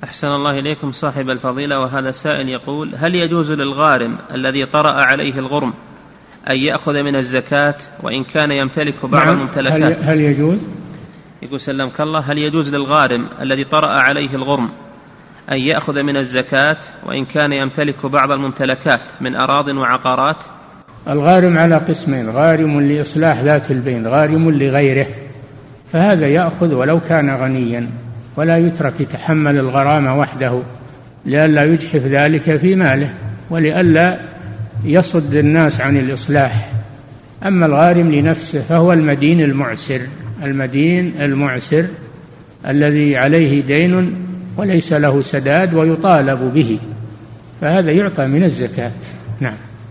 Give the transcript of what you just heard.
أحسن الله إليكم صاحب الفضيلة، وهذا سائل يقول: هل يجوز للغارم الذي طرأ عليه الغرم أن يأخذ من الزكاة وإن كان يمتلك بعض الممتلكات؟ هل يجوز؟ يقول سلمك الله: هل يجوز للغارم الذي طرأ عليه الغرم أن يأخذ من الزكاة وإن كان يمتلك بعض الممتلكات من أراض وعقارات؟ الغارم على قسمين: غارم لإصلاح ذات البين، غارم لغيره، فهذا يأخذ ولو كان غنيا، ولا يترك يتحمل الغرامة وحده لئلا يجحف ذلك في ماله ولئلا يصد الناس عن الإصلاح. أما الغارم لنفسه فهو المدين المعسر الذي عليه دين وليس له سداد ويطالب به، فهذا يعطى من الزكاة. نعم.